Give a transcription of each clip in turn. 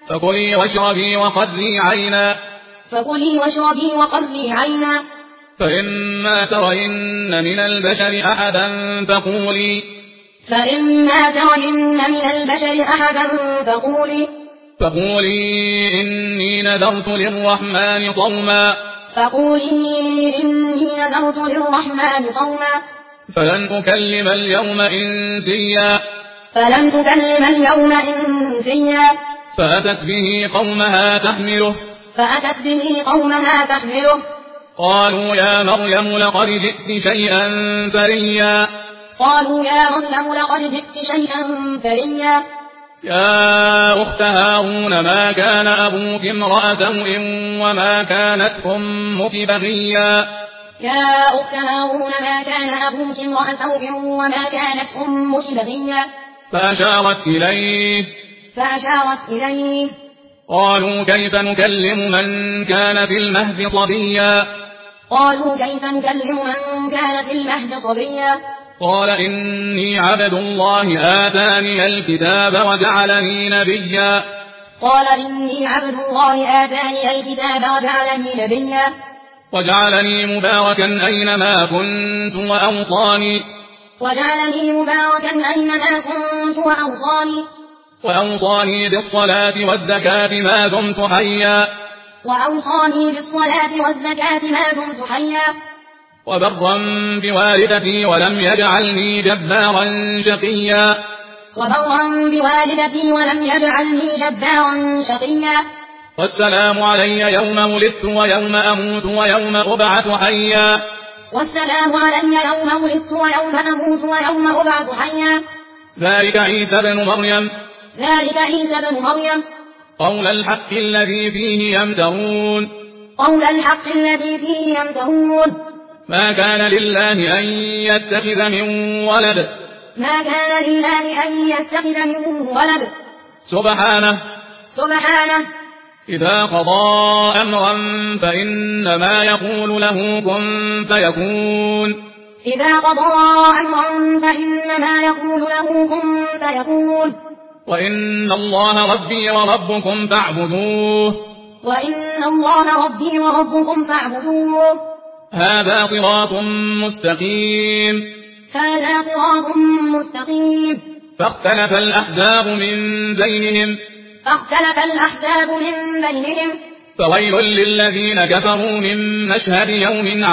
فكلي واشربي وقري عينا فكلي واشربي وقري عينا فإما ترين من البشر أحدا فقولي إني نذرت للرحمن صوما فلن أكلم اليوم إنسيا فأتت به قومها تحمله قالوا يا مريم لقد جئت شيئا فريا يا أخت هارون ما كان أبوك امرأ سوء وما كانت أمك بغيا فأشارت إليه قالوا كيف نكلم من كان في المهد صبيا قال إني عبد الله آتاني الكتاب وجعلني نبيا وجعلني مباركا أينما كنت وأوصاني بالصلاة والزكاة ما دمت حيا وبرا بوالدتي ولم يجعلني جبارا شقيا والسلام علي يوم ولدت ويوم أموت ويوم أبعث حيا ذلك عيسى بن مريم قول الحق الذي فيه يمترون ما كان لله أن يتخذ من ولد سبحانه إذا قضى أمرا فإنما يقول له كن فيكون وإن الله ربي وربكم فاعبدوه هذا صراط مستقيم فاختلف الأحزاب من بينهم فويل للذين كفروا من مشهد يوم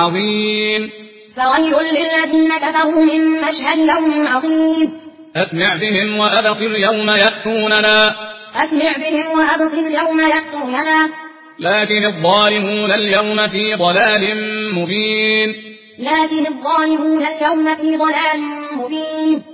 عظيم أسمع بهم وأبصر يوم يأتوننا لكن الظالمون اليوم في ضلال مبين